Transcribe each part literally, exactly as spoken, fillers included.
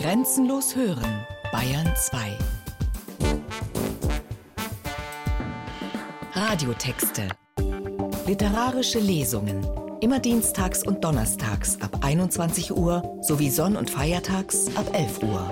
Grenzenlos hören, Bayern zwei. Radiotexte. Literarische Lesungen. Immer dienstags und donnerstags ab einundzwanzig Uhr sowie sonn- und feiertags ab elf Uhr.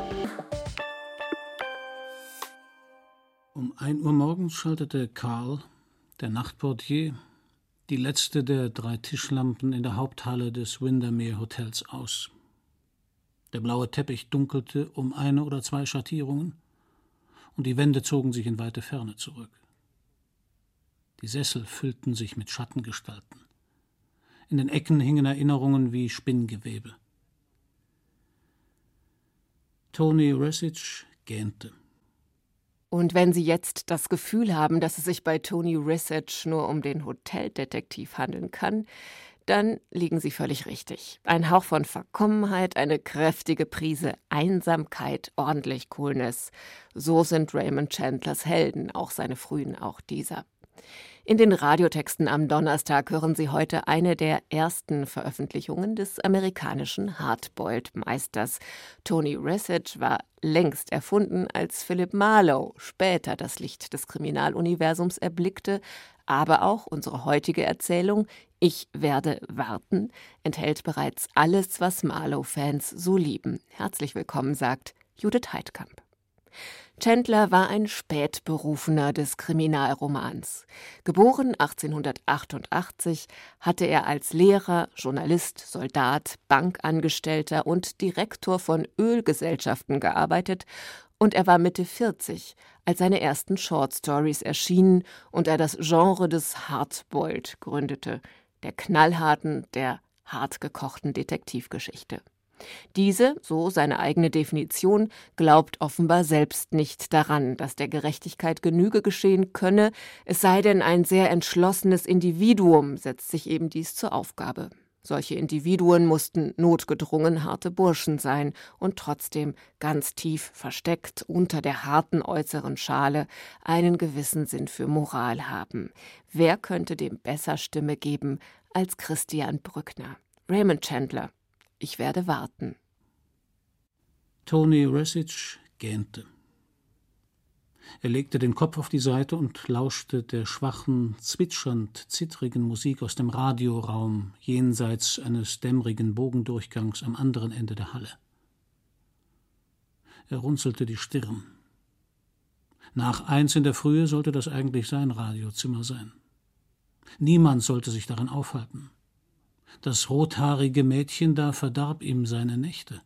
Um ein Uhr morgens schaltete Karl, der Nachtportier, die letzte der drei Tischlampen in der Haupthalle des Windermere Hotels aus. Der blaue Teppich dunkelte um eine oder zwei Schattierungen und die Wände zogen sich in weite Ferne zurück. Die Sessel füllten sich mit Schattengestalten. In den Ecken hingen Erinnerungen wie Spinngewebe. Tony Ressich gähnte. Und wenn Sie jetzt das Gefühl haben, dass es sich bei Tony Ressich nur um den Hoteldetektiv handeln kann, dann liegen Sie völlig richtig. Ein Hauch von Verkommenheit, eine kräftige Prise Einsamkeit, ordentlich Coolness. So sind Raymond Chandlers Helden, auch seine frühen, auch dieser. In den Radiotexten am Donnerstag hören Sie heute eine der ersten Veröffentlichungen des amerikanischen Hardboiled-Meisters. Tony Ressich war längst erfunden, als Philip Marlowe später das Licht des Kriminaluniversums erblickte. Aber auch unsere heutige Erzählung »Ich werde warten« enthält bereits alles, was Marlowe-Fans so lieben. Herzlich willkommen, sagt Judith Heidkamp. Chandler war ein Spätberufener des Kriminalromans. Geboren achtzehnhundertachtundachtzig, hatte er als Lehrer, Journalist, Soldat, Bankangestellter und Direktor von Ölgesellschaften gearbeitet und er war Mitte vierzig, als seine ersten Shortstories erschienen und er das Genre des Hardboiled gründete, der knallharten, der hartgekochten Detektivgeschichte. Diese, so seine eigene Definition, glaubt offenbar selbst nicht daran, dass der Gerechtigkeit Genüge geschehen könne, es sei denn, ein sehr entschlossenes Individuum setzt sich eben dies zur Aufgabe. Solche Individuen mussten notgedrungen harte Burschen sein und trotzdem ganz tief versteckt unter der harten äußeren Schale einen gewissen Sinn für Moral haben. Wer könnte dem besser Stimme geben als Christian Brückner? Raymond Chandler. Ich werde warten. Tony Ressich gähnte. Er legte den Kopf auf die Seite und lauschte der schwachen, zwitschernd zittrigen Musik aus dem Radioraum jenseits eines dämmerigen Bogendurchgangs am anderen Ende der Halle. Er runzelte die Stirn. Nach eins in der Frühe sollte das eigentlich sein Radiozimmer sein. Niemand sollte sich darin aufhalten. Das rothaarige Mädchen da verdarb ihm seine Nächte.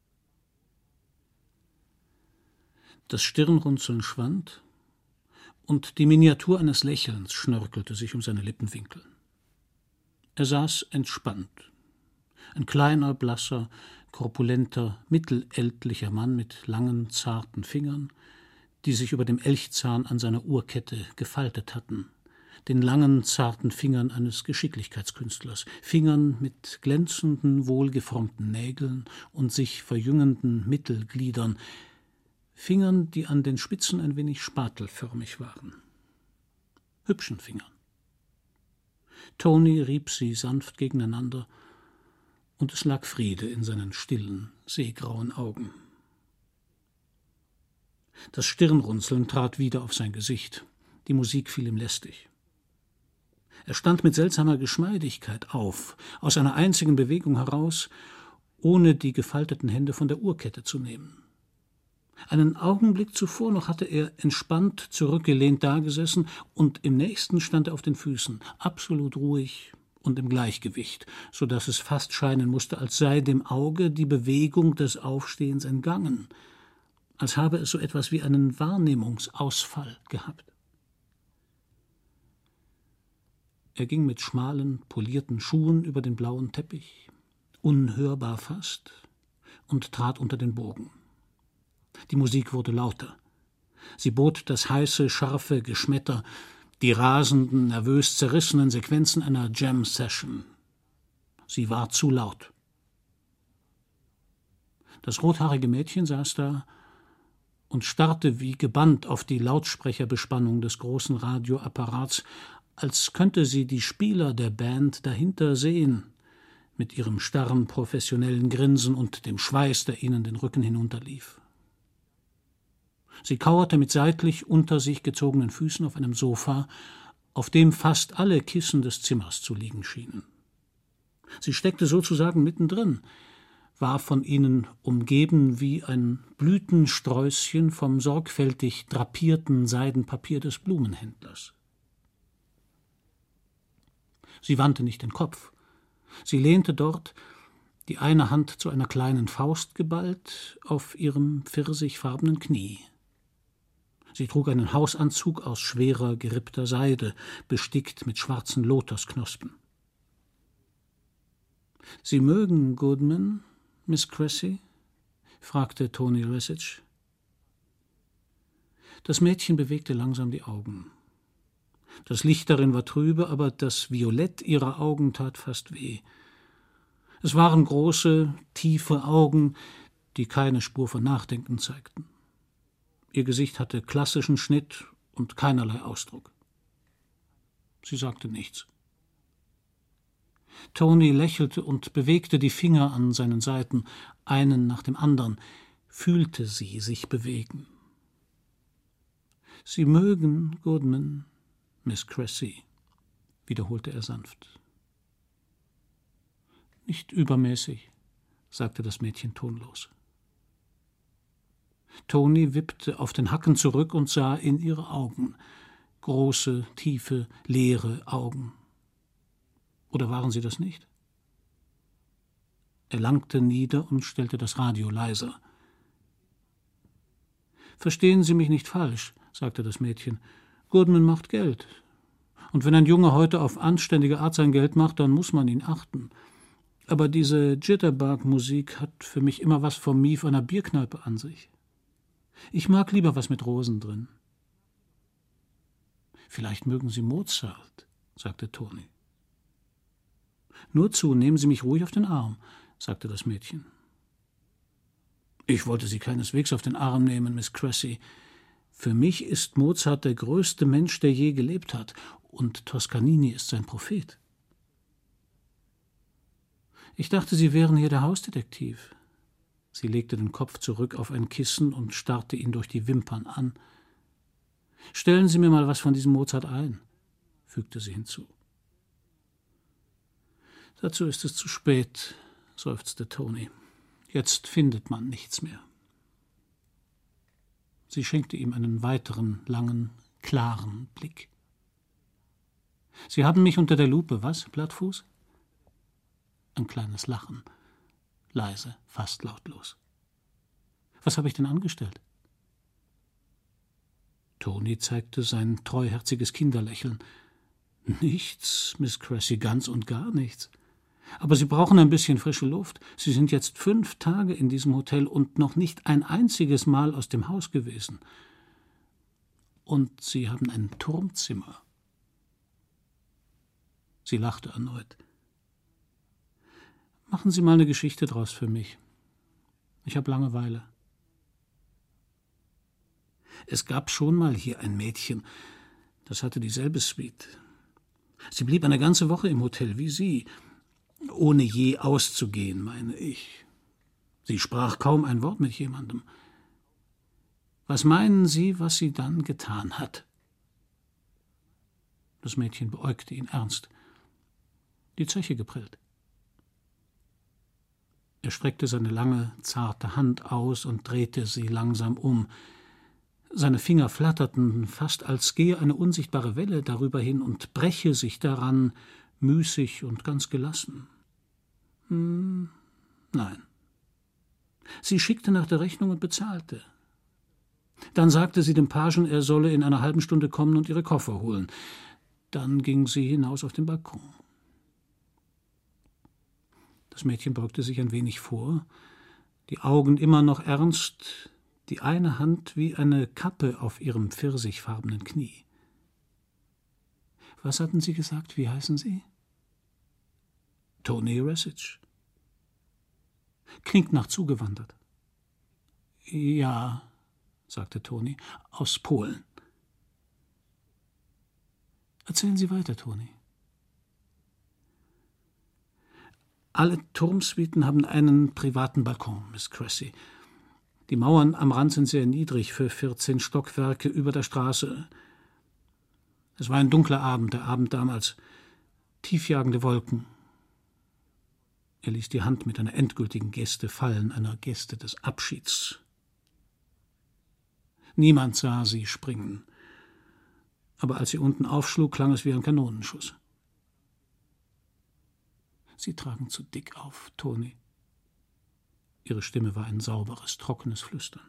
Das Stirnrunzeln schwand und die Miniatur eines Lächelns schnörkelte sich um seine Lippenwinkel. Er saß entspannt. Ein kleiner, blasser, korpulenter, mittelältlicher Mann mit langen, zarten Fingern, die sich über dem Elchzahn an seiner Uhrkette gefaltet hatten, den langen, zarten Fingern eines Geschicklichkeitskünstlers, Fingern mit glänzenden, wohlgeformten Nägeln und sich verjüngenden Mittelgliedern, Fingern, die an den Spitzen ein wenig spatelförmig waren. Hübschen Fingern. Tony rieb sie sanft gegeneinander, und es lag Friede in seinen stillen, seegrauen Augen. Das Stirnrunzeln trat wieder auf sein Gesicht, die Musik fiel ihm lästig. Er stand mit seltsamer Geschmeidigkeit auf, aus einer einzigen Bewegung heraus, ohne die gefalteten Hände von der Uhrkette zu nehmen. Einen Augenblick zuvor noch hatte er entspannt zurückgelehnt dagesessen und im nächsten stand er auf den Füßen, absolut ruhig und im Gleichgewicht, so dass es fast scheinen musste, als sei dem Auge die Bewegung des Aufstehens entgangen, als habe es so etwas wie einen Wahrnehmungsausfall gehabt. Er ging mit schmalen, polierten Schuhen über den blauen Teppich, unhörbar fast, und trat unter den Bogen. Die Musik wurde lauter. Sie bot das heiße, scharfe Geschmetter, die rasenden, nervös zerrissenen Sequenzen einer Jam-Session. Sie war zu laut. Das rothaarige Mädchen saß da und starrte wie gebannt auf die Lautsprecherbespannung des großen Radioapparats, als könnte sie die Spieler der Band dahinter sehen, mit ihrem starren, professionellen Grinsen und dem Schweiß, der ihnen den Rücken hinunterlief. Sie kauerte mit seitlich unter sich gezogenen Füßen auf einem Sofa, auf dem fast alle Kissen des Zimmers zu liegen schienen. Sie steckte sozusagen mittendrin, war von ihnen umgeben wie ein Blütensträußchen vom sorgfältig drapierten Seidenpapier des Blumenhändlers. Sie wandte nicht den Kopf. Sie lehnte dort, die eine Hand zu einer kleinen Faust geballt, auf ihrem pfirsichfarbenen Knie. Sie trug einen Hausanzug aus schwerer, gerippter Seide, bestickt mit schwarzen Lotusknospen. »Sie mögen Goodman, Miss Cressy?« fragte Tony Ressage. Das Mädchen bewegte langsam die Augen. Das Licht darin war trübe, aber das Violett ihrer Augen tat fast weh. Es waren große, tiefe Augen, die keine Spur von Nachdenken zeigten. Ihr Gesicht hatte klassischen Schnitt und keinerlei Ausdruck. Sie sagte nichts. Tony lächelte und bewegte die Finger an seinen Seiten, einen nach dem anderen, fühlte sie sich bewegen. »Sie mögen Goodman, Miss Cressy«, wiederholte er sanft. »Nicht übermäßig«, sagte das Mädchen tonlos. Tony wippte auf den Hacken zurück und sah in ihre Augen. Große, tiefe, leere Augen. Oder waren sie das nicht? Er langte nieder und stellte das Radio leiser. »Verstehen Sie mich nicht falsch«, sagte das Mädchen. »Goodman macht Geld. Und wenn ein Junge heute auf anständige Art sein Geld macht, dann muss man ihn achten. Aber diese Jitterbug-Musik hat für mich immer was vom Mief einer Bierkneipe an sich. Ich mag lieber was mit Rosen drin.« »Vielleicht mögen Sie Mozart«, sagte Tony. »Nur zu, nehmen Sie mich ruhig auf den Arm«, sagte das Mädchen. »Ich wollte Sie keineswegs auf den Arm nehmen, Miss Cressy. Für mich ist Mozart der größte Mensch, der je gelebt hat, und Toscanini ist sein Prophet.« »Ich dachte, Sie wären hier der Hausdetektiv.« Sie legte den Kopf zurück auf ein Kissen und starrte ihn durch die Wimpern an. »Stellen Sie mir mal was von diesem Mozart ein«, fügte sie hinzu. »Dazu ist es zu spät«, seufzte Tony. »Jetzt findet man nichts mehr.« Sie schenkte ihm einen weiteren, langen, klaren Blick. »Sie haben mich unter der Lupe, was, Plattfuß?« Ein kleines Lachen, leise, fast lautlos. »Was habe ich denn angestellt?« Tony zeigte sein treuherziges Kinderlächeln. »Nichts, Miss Cressy, ganz und gar nichts. Aber Sie brauchen ein bisschen frische Luft. Sie sind jetzt fünf Tage in diesem Hotel und noch nicht ein einziges Mal aus dem Haus gewesen. Und Sie haben ein Turmzimmer.« Sie lachte erneut. »Machen Sie mal eine Geschichte draus für mich. Ich habe Langeweile.« Es gab schon mal hier ein Mädchen, das hatte dieselbe Suite. Sie blieb eine ganze Woche im Hotel wie Sie, ohne je auszugehen, meine ich. Sie sprach kaum ein Wort mit jemandem. Was meinen Sie, was sie dann getan hat?« Das Mädchen beäugte ihn ernst. »Die Zeche geprellt.« Er streckte seine lange, zarte Hand aus und drehte sie langsam um. Seine Finger flatterten, fast als gehe eine unsichtbare Welle darüber hin und breche sich daran, müßig und ganz gelassen. Hm, nein. Sie schickte nach der Rechnung und bezahlte. Dann sagte sie dem Pagen, er solle in einer halben Stunde kommen und ihre Koffer holen. Dann ging sie hinaus auf den Balkon. Das Mädchen beugte sich ein wenig vor, die Augen immer noch ernst, die eine Hand wie eine Kappe auf ihrem pfirsichfarbenen Knie. »Was hatten Sie gesagt? Wie heißen Sie?« »Tony Ressage.« »Klingt nach zugewandert.« »Ja«, sagte Tony, »aus Polen.« »Erzählen Sie weiter, Tony.« Alle Turmsuiten haben einen privaten Balkon, Miss Cressy. Die Mauern am Rand sind sehr niedrig für vierzehn Stockwerke über der Straße. Es war ein dunkler Abend, der Abend damals. Tiefjagende Wolken. Er ließ die Hand mit einer endgültigen Geste fallen, einer Geste des Abschieds. Niemand sah sie springen. Aber als sie unten aufschlug, klang es wie ein Kanonenschuss. »Sie tragen zu dick auf, Toni.« Ihre Stimme war ein sauberes, trockenes Flüstern.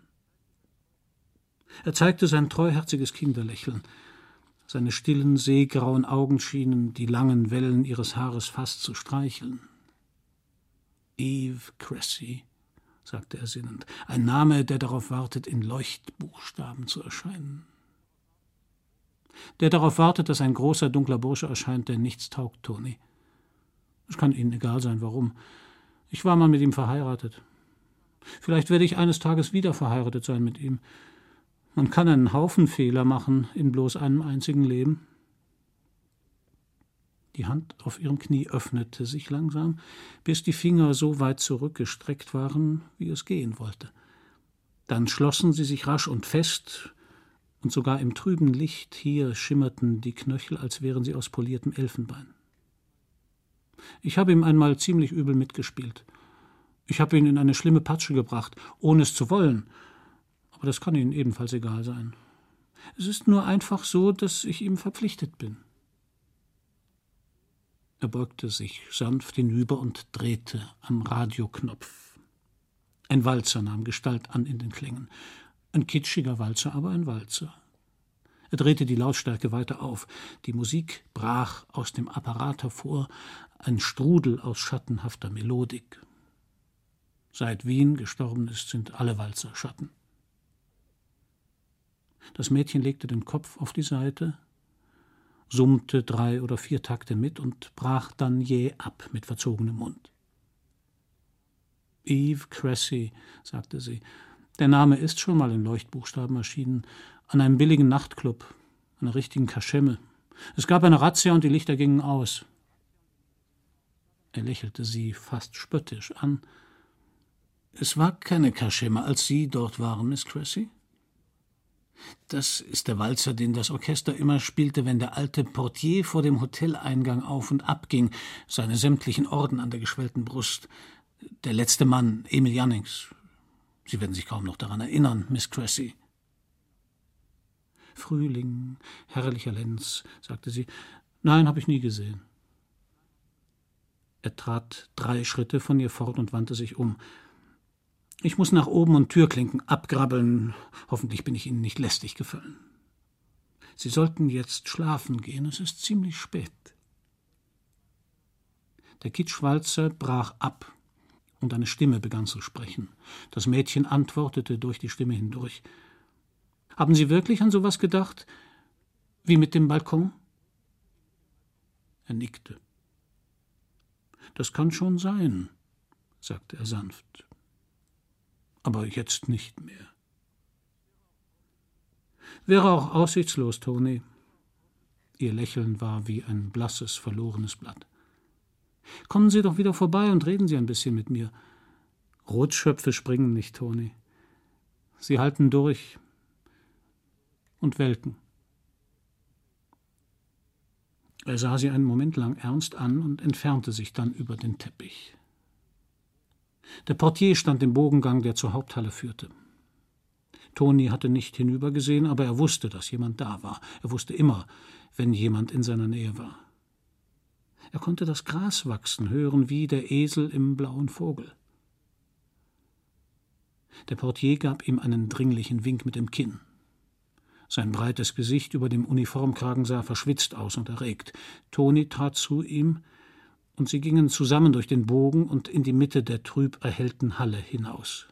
Er zeigte sein treuherziges Kinderlächeln. Seine stillen, seegrauen Augen schienen die langen Wellen ihres Haares fast zu streicheln. »Eve Cressy«, sagte er sinnend, ein Name, der darauf wartet, in Leuchtbuchstaben zu erscheinen. Der darauf wartet, dass ein großer, dunkler Bursche erscheint, der nichts taugt, Toni. Es kann Ihnen egal sein, warum. Ich war mal mit ihm verheiratet. Vielleicht werde ich eines Tages wieder verheiratet sein mit ihm. Man kann einen Haufen Fehler machen in bloß einem einzigen Leben. Die Hand auf ihrem Knie öffnete sich langsam, bis die Finger so weit zurückgestreckt waren, wie es gehen wollte. Dann schlossen sie sich rasch und fest, und sogar im trüben Licht hier schimmerten die Knöchel, als wären sie aus poliertem Elfenbein. Ich habe ihm einmal ziemlich übel mitgespielt. Ich habe ihn in eine schlimme Patsche gebracht, ohne es zu wollen. Aber das kann Ihnen ebenfalls egal sein. Es ist nur einfach so, dass ich ihm verpflichtet bin. Er beugte sich sanft hinüber und drehte am Radioknopf. Ein Walzer nahm Gestalt an in den Klängen. Ein kitschiger Walzer, aber ein Walzer. Er drehte die Lautstärke weiter auf. Die Musik brach aus dem Apparat hervor, ein Strudel aus schattenhafter Melodik. Seit Wien gestorben ist, sind alle Walzer Schatten. Das Mädchen legte den Kopf auf die Seite, summte drei oder vier Takte mit und brach dann jäh ab mit verzogenem Mund. »Eve Cressy«, sagte sie. Der Name ist schon mal in Leuchtbuchstaben erschienen, an einem billigen Nachtclub, einer richtigen Kaschemme. Es gab eine Razzia und die Lichter gingen aus. Er lächelte sie fast spöttisch an. »Es war keine Kaschemme, als Sie dort waren, Miss Cressy?« »Das ist der Walzer, den das Orchester immer spielte, wenn der alte Portier vor dem Hoteleingang auf und ab ging, seine sämtlichen Orden an der geschwellten Brust. Der letzte Mann, Emil Jannings. Sie werden sich kaum noch daran erinnern, Miss Cressy.« »Frühling, herrlicher Lenz«, sagte sie. »Nein, habe ich nie gesehen.« Er trat drei Schritte von ihr fort und wandte sich um. »Ich muss nach oben und Türklinken abgrabbeln. Hoffentlich bin ich Ihnen nicht lästig gefallen. Sie sollten jetzt schlafen gehen, es ist ziemlich spät.« Der Kitschwalzer brach ab und eine Stimme begann zu sprechen. Das Mädchen antwortete durch die Stimme hindurch. »Haben Sie wirklich an sowas gedacht? Wie mit dem Balkon?« Er nickte. »Das kann schon sein«, sagte er sanft. »Aber jetzt nicht mehr.« »Wäre auch aussichtslos, Toni.« Ihr Lächeln war wie ein blasses, verlorenes Blatt. »Kommen Sie doch wieder vorbei und reden Sie ein bisschen mit mir. Rotschöpfe springen nicht, Toni. Sie halten durch und welken.« Er sah sie einen Moment lang ernst an und entfernte sich dann über den Teppich. Der Portier stand im Bogengang, der zur Haupthalle führte. Toni hatte nicht hinübergesehen, aber er wusste, dass jemand da war. Er wusste immer, wenn jemand in seiner Nähe war. Er konnte das Gras wachsen hören, wie der Esel im blauen Vogel. Der Portier gab ihm einen dringlichen Wink mit dem Kinn. Sein breites Gesicht über dem Uniformkragen sah verschwitzt aus und erregt. Toni trat zu ihm, und sie gingen zusammen durch den Bogen und in die Mitte der trüb erhellten Halle hinaus.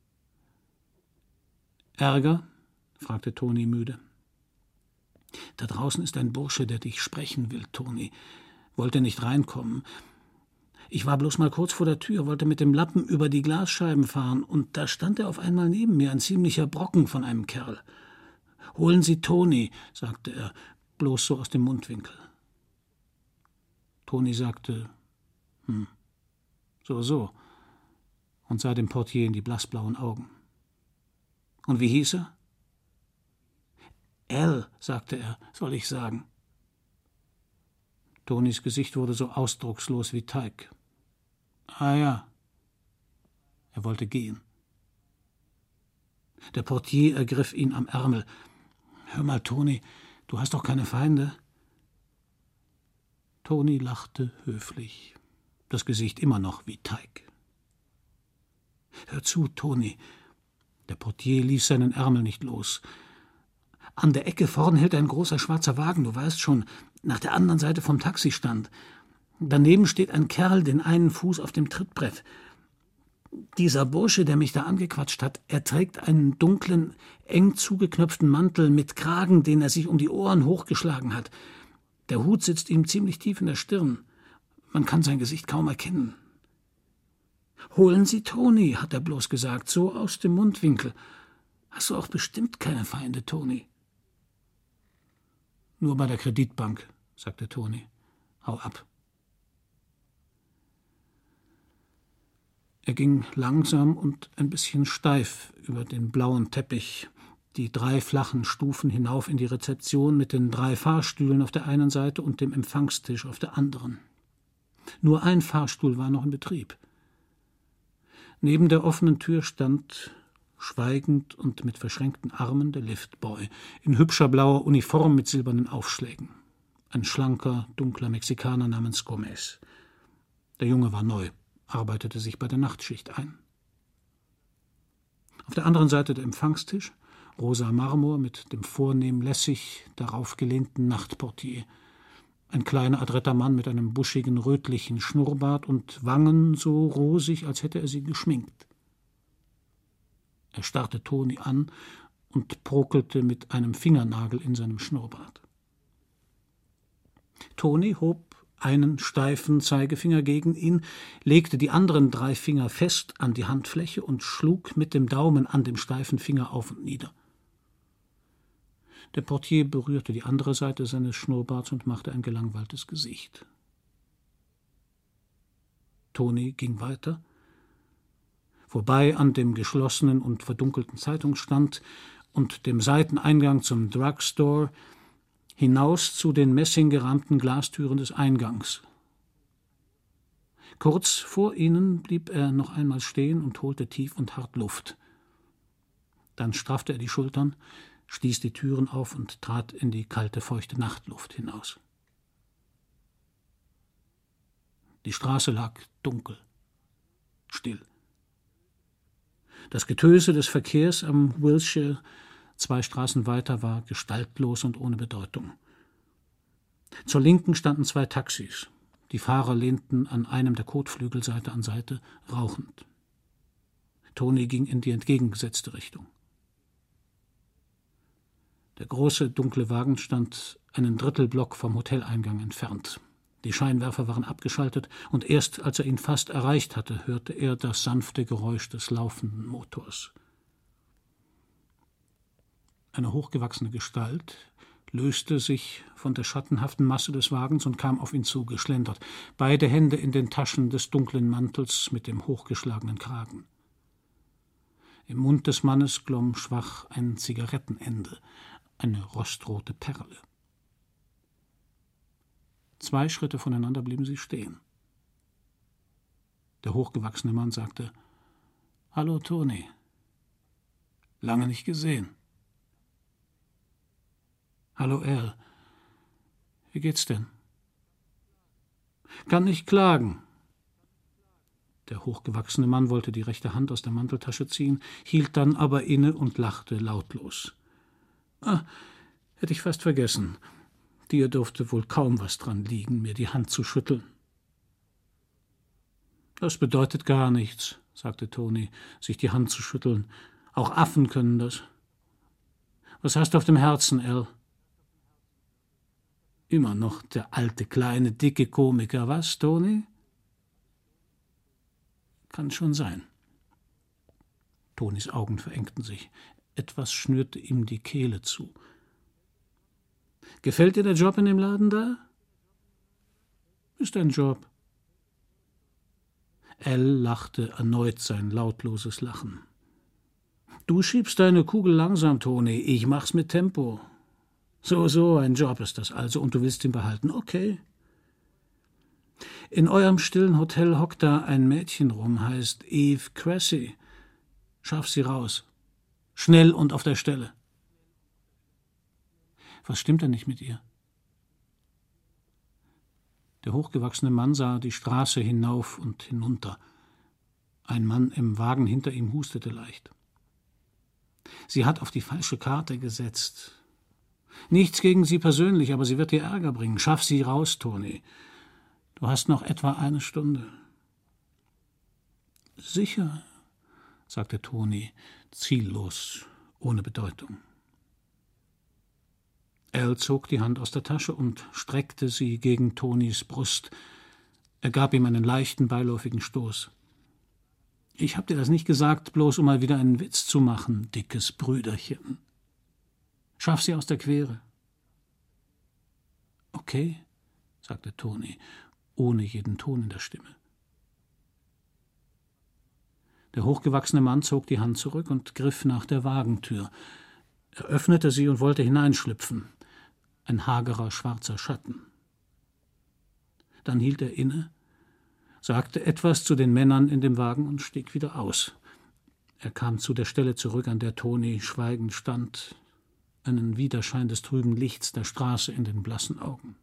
»Ärger?« fragte Toni müde. »Da draußen ist ein Bursche, der dich sprechen will, Toni. Wollte nicht reinkommen. Ich war bloß mal kurz vor der Tür, wollte mit dem Lappen über die Glasscheiben fahren, und da stand er auf einmal neben mir, ein ziemlicher Brocken von einem Kerl. »Holen Sie Toni«, sagte er, bloß so aus dem Mundwinkel. Toni sagte, »Hm.« So, so, und sah dem Portier in die blassblauen Augen. »Und wie hieß er?« »Al«, sagte er, »soll ich sagen.« Tonys Gesicht wurde so ausdruckslos wie Teig. »Ah ja.« Er wollte gehen. Der Portier ergriff ihn am Ärmel. »Hör mal, Tony, du hast doch keine Feinde?« Tony lachte höflich, das Gesicht immer noch wie Teig. »Hör zu, Tony.« Der Portier ließ seinen Ärmel nicht los. »An der Ecke vorn hält ein großer schwarzer Wagen, du weißt schon, nach der anderen Seite vom Taxistand. Daneben steht ein Kerl, den einen Fuß auf dem Trittbrett. Dieser Bursche, der mich da angequatscht hat, er trägt einen dunklen, eng zugeknöpften Mantel mit Kragen, den er sich um die Ohren hochgeschlagen hat. Der Hut sitzt ihm ziemlich tief in der Stirn. Man kann sein Gesicht kaum erkennen. »Holen Sie Tony«, hat er bloß gesagt, so aus dem Mundwinkel. »Hast du auch bestimmt keine Feinde, Tony?« »Nur bei der Kreditbank«, sagte Tony. »Hau ab.« Er ging langsam und ein bisschen steif über den blauen Teppich, die drei flachen Stufen hinauf in die Rezeption mit den drei Fahrstühlen auf der einen Seite und dem Empfangstisch auf der anderen. Nur ein Fahrstuhl war noch in Betrieb. Neben der offenen Tür stand, schweigend und mit verschränkten Armen, der Liftboy, in hübscher blauer Uniform mit silbernen Aufschlägen. Ein schlanker, dunkler Mexikaner namens Gomez. Der Junge war neu, arbeitete sich bei der Nachtschicht ein. Auf der anderen Seite der Empfangstisch, rosa Marmor mit dem vornehm lässig darauf gelehnten Nachtportier. Ein kleiner, adretter Mann mit einem buschigen, rötlichen Schnurrbart und Wangen so rosig, als hätte er sie geschminkt. Er starrte Tony an und prokelte mit einem Fingernagel in seinem Schnurrbart. Tony hob einen steifen Zeigefinger gegen ihn, legte die anderen drei Finger fest an die Handfläche und schlug mit dem Daumen an dem steifen Finger auf und nieder. Der Portier berührte die andere Seite seines Schnurrbarts und machte ein gelangweiltes Gesicht. Tony ging weiter, vorbei an dem geschlossenen und verdunkelten Zeitungsstand und dem Seiteneingang zum Drugstore, hinaus zu den messinggerahmten Glastüren des Eingangs. Kurz vor ihnen blieb er noch einmal stehen und holte tief und hart Luft. Dann straffte er die Schultern, stieß die Türen auf und trat in die kalte, feuchte Nachtluft hinaus. Die Straße lag dunkel, still. Das Getöse des Verkehrs am Wilshire, zwei Straßen weiter, war gestaltlos und ohne Bedeutung. Zur Linken standen zwei Taxis. Die Fahrer lehnten an einem der Kotflügel Seite an Seite, rauchend. Tony ging in die entgegengesetzte Richtung. Der große, dunkle Wagen stand einen Drittelblock vom Hoteleingang entfernt. Die Scheinwerfer waren abgeschaltet, und erst als er ihn fast erreicht hatte, hörte er das sanfte Geräusch des laufenden Motors. Eine hochgewachsene Gestalt löste sich von der schattenhaften Masse des Wagens und kam auf ihn zugeschlendert, beide Hände in den Taschen des dunklen Mantels mit dem hochgeschlagenen Kragen. Im Mund des Mannes glomm schwach ein Zigarettenende, eine rostrote Perle. Zwei Schritte voneinander blieben sie stehen. Der hochgewachsene Mann sagte: »Hallo, Tony. Lange nicht gesehen.« »Hallo, Al. Wie geht's denn?« »Kann nicht klagen.« Der hochgewachsene Mann wollte die rechte Hand aus der Manteltasche ziehen, hielt dann aber inne und lachte lautlos. »Ah, hätte ich fast vergessen. Dir durfte wohl kaum was dran liegen, mir die Hand zu schütteln.« »Das bedeutet gar nichts«, sagte Tony, sich die Hand zu schütteln. »Auch Affen können das. Was hast du auf dem Herzen, Al?« »Immer noch der alte, kleine, dicke Komiker, was, Tony?« »Kann schon sein.« Tonys Augen verengten sich. Etwas schnürte ihm die Kehle zu. »Gefällt dir der Job in dem Laden da?« »Ist ein Job.« Elle lachte erneut sein lautloses Lachen. »Du schiebst deine Kugel langsam, Toni, ich mach's mit Tempo. So, so, ein Job ist das also, und du willst ihn behalten, okay. In eurem stillen Hotel hockt da ein Mädchen rum, heißt Eve Cressy. Schaff sie raus. Schnell und auf der Stelle.« »Was stimmt denn nicht mit ihr?« Der hochgewachsene Mann sah die Straße hinauf und hinunter. Ein Mann im Wagen hinter ihm hustete leicht. »Sie hat auf die falsche Karte gesetzt. Nichts gegen sie persönlich, aber sie wird dir Ärger bringen. Schaff sie raus, Toni. Du hast noch etwa eine Stunde.« »Sicher«, sagte Toni, ziellos, ohne Bedeutung. Elle zog die Hand aus der Tasche und streckte sie gegen Tonis Brust. Er gab ihm einen leichten, beiläufigen Stoß. »Ich hab dir das nicht gesagt, bloß um mal wieder einen Witz zu machen, dickes Brüderchen. Schaff sie aus der Quere.« »Okay«, sagte Toni, ohne jeden Ton in der Stimme. Der hochgewachsene Mann zog die Hand zurück und griff nach der Wagentür. Er öffnete sie und wollte hineinschlüpfen. Ein hagerer, schwarzer Schatten. Dann hielt er inne, sagte etwas zu den Männern in dem Wagen und stieg wieder aus. Er kam zu der Stelle zurück, an der Toni schweigend stand, einen Widerschein des trüben Lichts der Straße in den blassen Augen.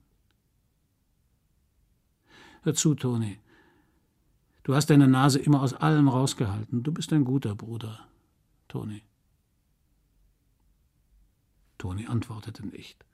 »Hör zu, Toni. Du hast deine Nase immer aus allem rausgehalten. Du bist ein guter Bruder, Toni.« Toni antwortete nicht.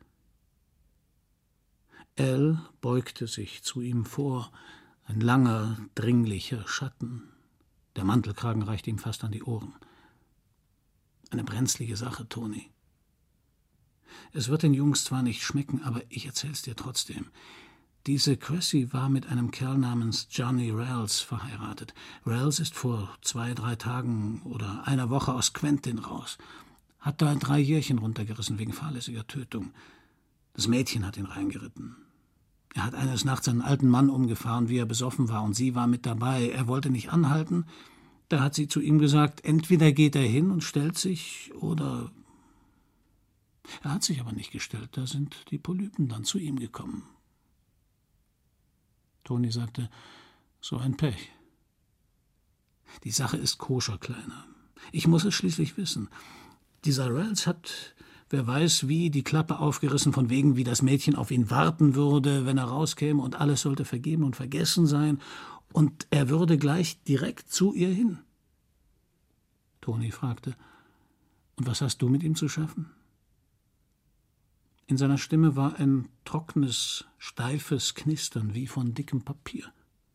Elle beugte sich zu ihm vor, ein langer, dringlicher Schatten. Der Mantelkragen reichte ihm fast an die Ohren. »Eine brenzlige Sache, Toni. Es wird den Jungs zwar nicht schmecken, aber ich erzähl's dir trotzdem. Diese Cressy war mit einem Kerl namens Johnny Ralls verheiratet. Ralls ist vor zwei, drei Tagen oder einer Woche aus Quentin raus. Hat da drei Jährchen runtergerissen wegen fahrlässiger Tötung. Das Mädchen hat ihn reingeritten. Er hat eines Nachts einen alten Mann umgefahren, wie er besoffen war, und sie war mit dabei. Er wollte nicht anhalten. Da hat sie zu ihm gesagt, entweder geht er hin und stellt sich, oder... Er hat sich aber nicht gestellt, da sind die Polypen dann zu ihm gekommen.« Toni sagte, »So ein Pech. Die Sache ist koscher, Kleiner. Ich muss es schließlich wissen. Dieser Ralls hat, wer weiß wie, die Klappe aufgerissen, von wegen, wie das Mädchen auf ihn warten würde, wenn er rauskäme, und alles sollte vergeben und vergessen sein, und er würde gleich direkt zu ihr hin.« Toni fragte, »Und was hast du mit ihm zu schaffen?« In seiner Stimme war ein trockenes, steifes Knistern wie von dickem Papier.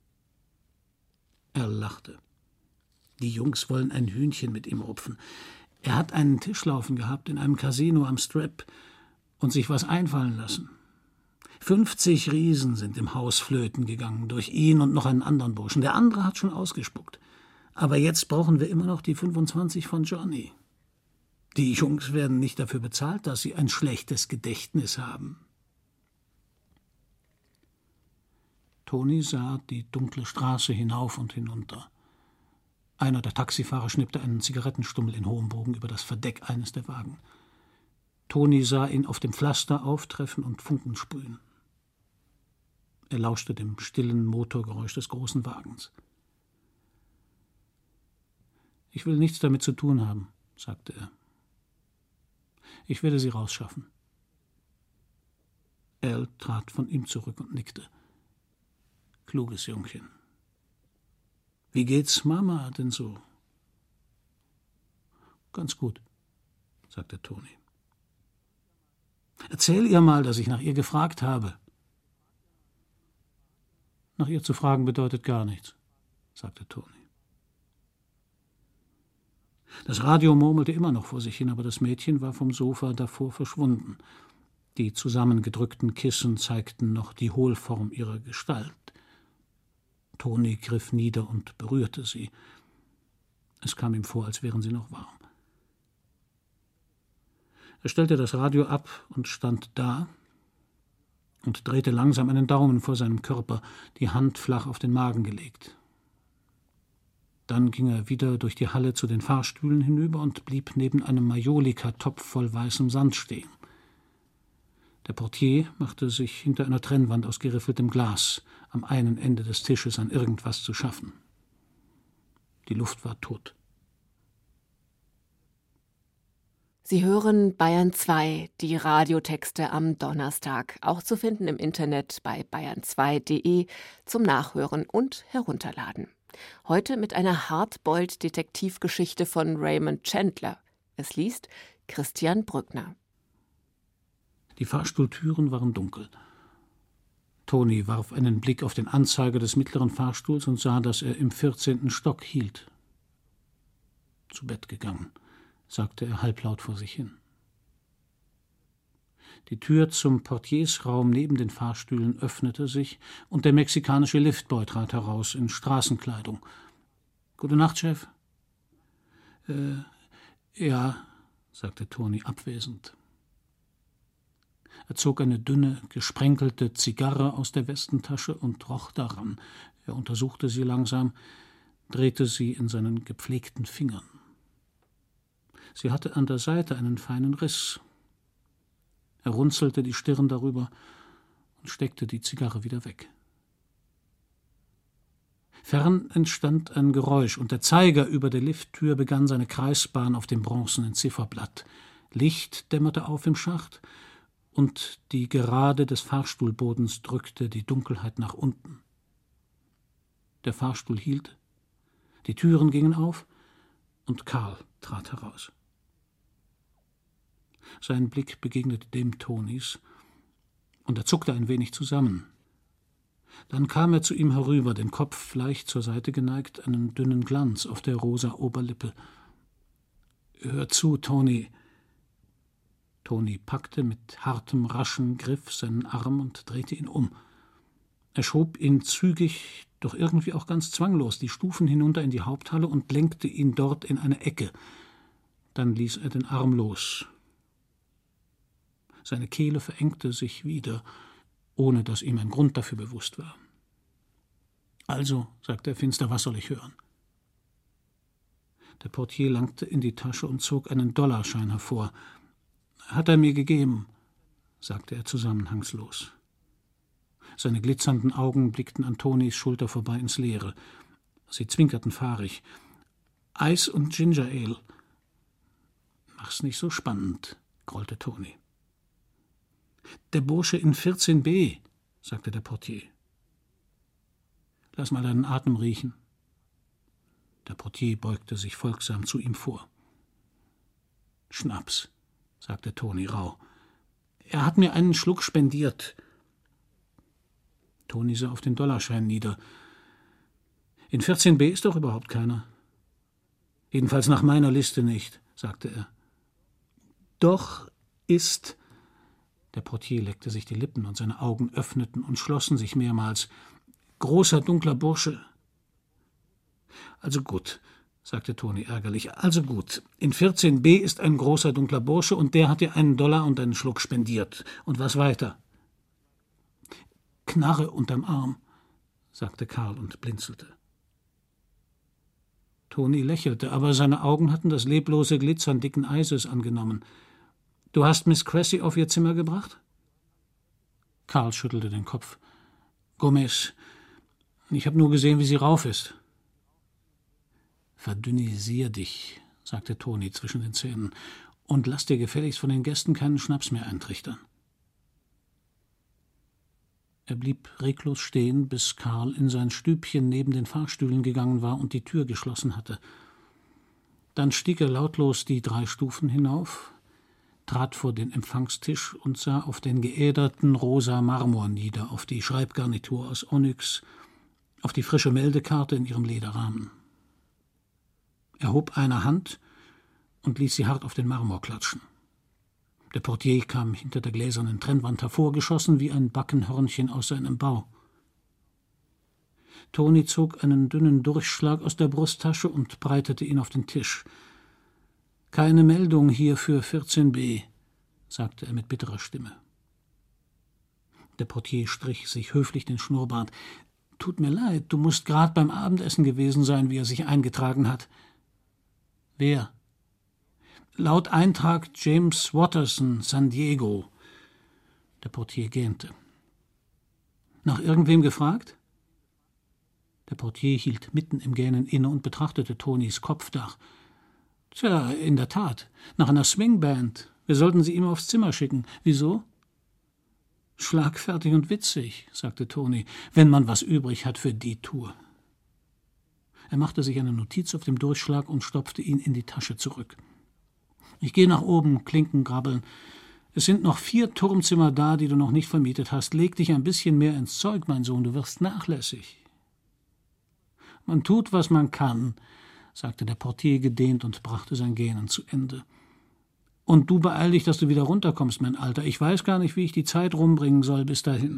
Er lachte. Die Jungs wollen ein Hühnchen mit ihm rupfen. Er hat einen Tischlaufen gehabt in einem Casino am Strip und sich was einfallen lassen. Fünfzig Riesen sind im Haus flöten gegangen, durch ihn und noch einen anderen Burschen. Der andere hat schon ausgespuckt. Aber jetzt brauchen wir immer noch die fünfundzwanzig von Johnny. Die Jungs werden nicht dafür bezahlt, dass sie ein schlechtes Gedächtnis haben.« Toni sah die dunkle Straße hinauf und hinunter. Einer der Taxifahrer schnippte einen Zigarettenstummel in hohem Bogen über das Verdeck eines der Wagen. Toni sah ihn auf dem Pflaster auftreffen und Funken sprühen. Er lauschte dem stillen Motorgeräusch des großen Wagens. »Ich will nichts damit zu tun haben«, sagte er. »Ich werde sie rausschaffen.« Elle trat von ihm zurück und nickte. »Kluges Jungchen. Wie geht's Mama denn so?« »Ganz gut«, sagte Toni. »Erzähl ihr mal, dass ich nach ihr gefragt habe.« »Nach ihr zu fragen bedeutet gar nichts«, sagte Toni. Das Radio murmelte immer noch vor sich hin, aber das Mädchen war vom Sofa davor verschwunden. Die zusammengedrückten Kissen zeigten noch die Hohlform ihrer Gestalt. Toni griff nieder und berührte sie. Es kam ihm vor, als wären sie noch warm. Er stellte das Radio ab und stand da und drehte langsam einen Daumen vor seinem Körper, die Hand flach auf den Magen gelegt. Dann ging er wieder durch die Halle zu den Fahrstühlen hinüber und blieb neben einem Majolika-Topf voll weißem Sand stehen. Der Portier machte sich hinter einer Trennwand aus geriffeltem Glas am einen Ende des Tisches an irgendwas zu schaffen. Die Luft war tot. Sie hören Bayern zwei, die Radiotexte am Donnerstag, auch zu finden im Internet bei bayern zwei punkt de zum Nachhören und Herunterladen. Heute mit einer Hardboiled-Detektivgeschichte von Raymond Chandler. Es liest Christian Brückner. Die Fahrstuhltüren waren dunkel. Toni warf einen Blick auf den Anzeiger des mittleren Fahrstuhls und sah, dass er im vierzehnten Stock hielt. Zu Bett gegangen, sagte er halblaut vor sich hin. Die Tür zum Portiersraum neben den Fahrstühlen öffnete sich und der mexikanische Liftboy trat heraus in Straßenkleidung. »Gute Nacht, Chef.« »Äh, ja«, sagte Toni abwesend. Er zog eine dünne, gesprenkelte Zigarre aus der Westentasche und roch daran. Er untersuchte sie langsam, drehte sie in seinen gepflegten Fingern. Sie hatte an der Seite einen feinen Riss. Er runzelte die Stirn darüber und steckte die Zigarre wieder weg. Fern entstand ein Geräusch, und der Zeiger über der Lifttür begann seine Kreisbahn auf dem bronzenen Zifferblatt. Licht dämmerte auf im Schacht, und die Gerade des Fahrstuhlbodens drückte die Dunkelheit nach unten. Der Fahrstuhl hielt, die Türen gingen auf, und Karl trat heraus. Sein Blick begegnete dem Tonis, und er zuckte ein wenig zusammen. Dann kam er zu ihm herüber, den Kopf leicht zur Seite geneigt, einen dünnen Glanz auf der rosa Oberlippe. »Hör zu, Toni!« Toni packte mit hartem, raschen Griff seinen Arm und drehte ihn um. Er schob ihn zügig, doch irgendwie auch ganz zwanglos, die Stufen hinunter in die Haupthalle und lenkte ihn dort in eine Ecke. Dann ließ er den Arm los. Seine Kehle verengte sich wieder, ohne dass ihm ein Grund dafür bewusst war. »Also«, sagte er finster, »was soll ich hören?« Der Portier langte in die Tasche und zog einen Dollarschein hervor. »Hat er mir gegeben«, sagte er zusammenhangslos. Seine glitzernden Augen blickten an Tonis Schulter vorbei ins Leere. Sie zwinkerten fahrig. »Eis und Ginger Ale.« »Mach's nicht so spannend«, grollte Toni. »Der Bursche in vierzehn b«, sagte der Portier. »Lass mal deinen Atem riechen.« Der Portier beugte sich folgsam zu ihm vor. »Schnaps«, sagte Toni rauh. »Er hat mir einen Schluck spendiert.« Toni sah auf den Dollarschein nieder. »In vierzehn b ist doch überhaupt keiner.« »Jedenfalls nach meiner Liste nicht«, sagte er. »Doch ist...« Der Portier leckte sich die Lippen und seine Augen öffneten und schlossen sich mehrmals. »Großer, dunkler Bursche.« »Also gut«, sagte Toni ärgerlich, »also gut. In vierzehn b ist ein großer, dunkler Bursche und der hat dir einen Dollar und einen Schluck spendiert. Und was weiter?« »Knarre unterm Arm«, sagte Karl und blinzelte. Toni lächelte, aber seine Augen hatten das leblose Glitzern dicken Eises angenommen. »Du hast Miss Cressy auf ihr Zimmer gebracht?« Karl schüttelte den Kopf. »Gomez, ich habe nur gesehen, wie sie rauf ist.« »Verdünnisier dich«, sagte Toni zwischen den Zähnen, »und lass dir gefälligst von den Gästen keinen Schnaps mehr eintrichtern.« Er blieb reglos stehen, bis Karl in sein Stübchen neben den Fahrstühlen gegangen war und die Tür geschlossen hatte. Dann stieg er lautlos die drei Stufen hinauf, trat vor den Empfangstisch und sah auf den geäderten rosa Marmor nieder, auf die Schreibgarnitur aus Onyx, auf die frische Meldekarte in ihrem Lederrahmen. Er hob eine Hand und ließ sie hart auf den Marmor klatschen. Der Portier kam hinter der gläsernen Trennwand hervorgeschossen wie ein Backenhörnchen aus seinem Bau. Toni zog einen dünnen Durchschlag aus der Brusttasche und breitete ihn auf den Tisch. »Keine Meldung hier für vierzehn b«, sagte er mit bitterer Stimme. Der Portier strich sich höflich den Schnurrbart. »Tut mir leid, du musst gerade beim Abendessen gewesen sein, wie er sich eingetragen hat.« »Wer?« »Laut Eintrag James Watterson, San Diego.« Der Portier gähnte. »Nach irgendwem gefragt?« Der Portier hielt mitten im Gähnen inne und betrachtete Tonys Kopfdach. »Tja, in der Tat, nach einer Swingband. Wir sollten sie ihm aufs Zimmer schicken. Wieso?« »Schlagfertig und witzig«, sagte Tony, »wenn man was übrig hat für die Tour.« Er machte sich eine Notiz auf dem Durchschlag und stopfte ihn in die Tasche zurück. »Ich gehe nach oben, Klinken grabbeln. Es sind noch vier Turmzimmer da, die du noch nicht vermietet hast. Leg dich ein bisschen mehr ins Zeug, mein Sohn, du wirst nachlässig.« »Man tut, was man kann«, sagte der Portier gedehnt und brachte sein Gähnen zu Ende. »Und du beeil dich, dass du wieder runterkommst, mein Alter. Ich weiß gar nicht, wie ich die Zeit rumbringen soll bis dahin.«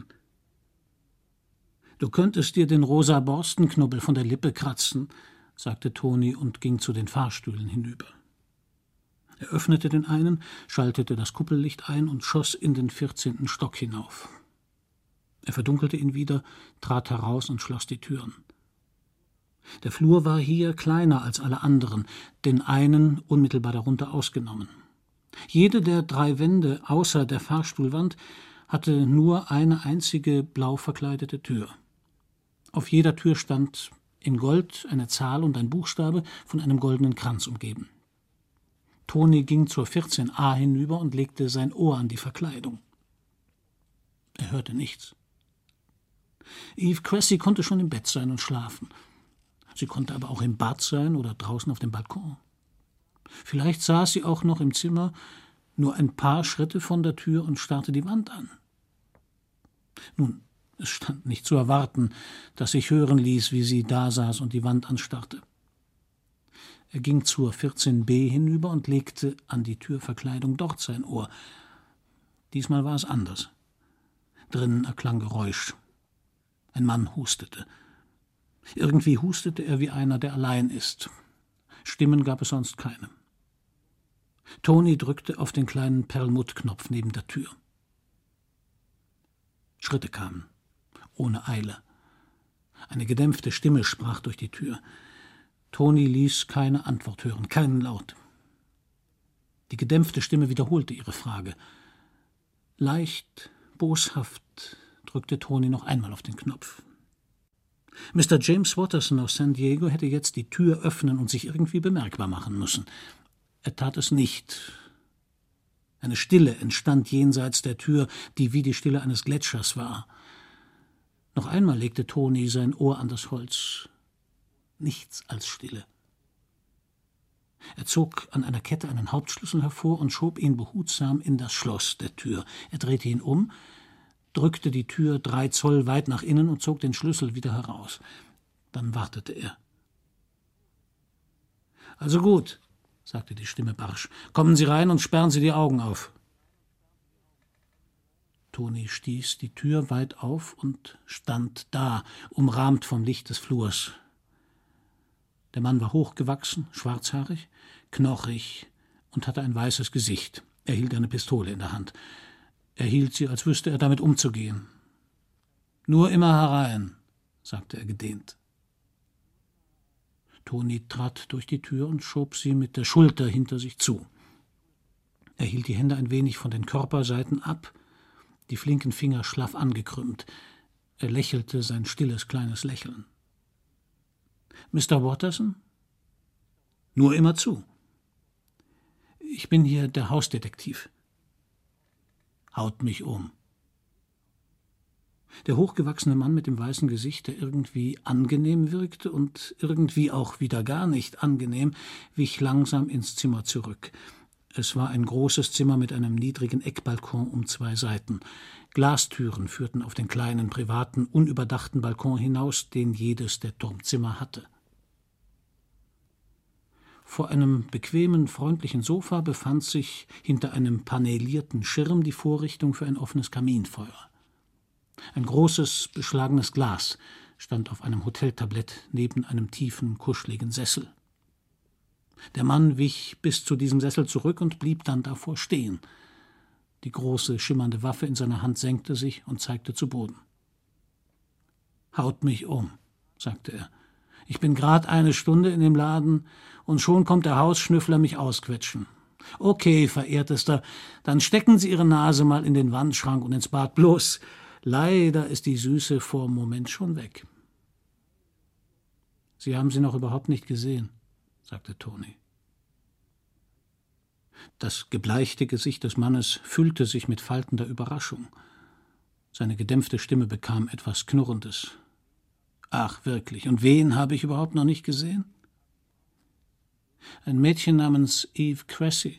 »Du könntest dir den rosa Borstenknubbel von der Lippe kratzen«, sagte Tony und ging zu den Fahrstühlen hinüber. Er öffnete den einen, schaltete das Kuppellicht ein und schoss in den vierzehnten Stock hinauf. Er verdunkelte ihn wieder, trat heraus und schloss die Türen. Der Flur war hier kleiner als alle anderen, den einen unmittelbar darunter ausgenommen. Jede der drei Wände außer der Fahrstuhlwand hatte nur eine einzige blau verkleidete Tür. Auf jeder Tür stand in Gold eine Zahl und ein Buchstabe von einem goldenen Kranz umgeben. Tony ging zur vierzehn a hinüber und legte sein Ohr an die Verkleidung. Er hörte nichts. Eve Cressy konnte schon im Bett sein und schlafen. Sie konnte aber auch im Bad sein oder draußen auf dem Balkon. Vielleicht saß sie auch noch im Zimmer, nur ein paar Schritte von der Tür und starrte die Wand an. Nun, es stand nicht zu erwarten, dass sich hören ließ, wie sie da saß und die Wand anstarrte. Er ging zur vierzehn b hinüber und legte an die Türverkleidung dort sein Ohr. Diesmal war es anders. Drinnen erklang Geräusch. Ein Mann hustete. Irgendwie hustete er wie einer, der allein ist. Stimmen gab es sonst keine. Tony drückte auf den kleinen Perlmuttknopf neben der Tür. Schritte kamen, ohne Eile. Eine gedämpfte Stimme sprach durch die Tür. Tony ließ keine Antwort hören, keinen Laut. Die gedämpfte Stimme wiederholte ihre Frage. Leicht, boshaft drückte Tony noch einmal auf den Knopf. Mister James Watterson aus San Diego hätte jetzt die Tür öffnen und sich irgendwie bemerkbar machen müssen. Er tat es nicht. Eine Stille entstand jenseits der Tür, die wie die Stille eines Gletschers war. Noch einmal legte Tony sein Ohr an das Holz. Nichts als Stille. Er zog an einer Kette einen Hauptschlüssel hervor und schob ihn behutsam in das Schloss der Tür. Er drehte ihn um, drückte die Tür drei Zoll weit nach innen und zog den Schlüssel wieder heraus. Dann wartete er. »Also gut«, sagte die Stimme barsch, »kommen Sie rein und sperren Sie die Augen auf.« Tony stieß die Tür weit auf und stand da, umrahmt vom Licht des Flurs. Der Mann war hochgewachsen, schwarzhaarig, knochig und hatte ein weißes Gesicht. Er hielt eine Pistole in der Hand. Er hielt sie, als wüsste er damit umzugehen. »Nur immer herein«, sagte er gedehnt. Tony trat durch die Tür und schob sie mit der Schulter hinter sich zu. Er hielt die Hände ein wenig von den Körperseiten ab, die flinken Finger schlaff angekrümmt. Er lächelte sein stilles kleines Lächeln. »Mister Watterson?« »Nur immer zu.« »Ich bin hier der Hausdetektiv.« »Haut mich um.« Der hochgewachsene Mann mit dem weißen Gesicht, der irgendwie angenehm wirkte und irgendwie auch wieder gar nicht angenehm, wich langsam ins Zimmer zurück. Es war ein großes Zimmer mit einem niedrigen Eckbalkon um zwei Seiten. Glastüren führten auf den kleinen, privaten, unüberdachten Balkon hinaus, den jedes der Turmzimmer hatte. Vor einem bequemen, freundlichen Sofa befand sich hinter einem paneelierten Schirm die Vorrichtung für ein offenes Kaminfeuer. Ein großes, beschlagenes Glas stand auf einem Hoteltablett neben einem tiefen, kuscheligen Sessel. Der Mann wich bis zu diesem Sessel zurück und blieb dann davor stehen. Die große, schimmernde Waffe in seiner Hand senkte sich und zeigte zu Boden. Haut mich um, sagte er. Ich bin grad eine Stunde in dem Laden und schon kommt der Hausschnüffler mich ausquetschen. Okay, verehrtester, dann stecken Sie Ihre Nase mal in den Wandschrank und ins Bad. Bloß, leider ist die Süße vor dem Moment schon weg. Sie haben sie noch überhaupt nicht gesehen, sagte Toni. Das gebleichte Gesicht des Mannes füllte sich mit faltender Überraschung. Seine gedämpfte Stimme bekam etwas Knurrendes. Ach, wirklich, und wen habe ich überhaupt noch nicht gesehen? Ein Mädchen namens Eve Cressy.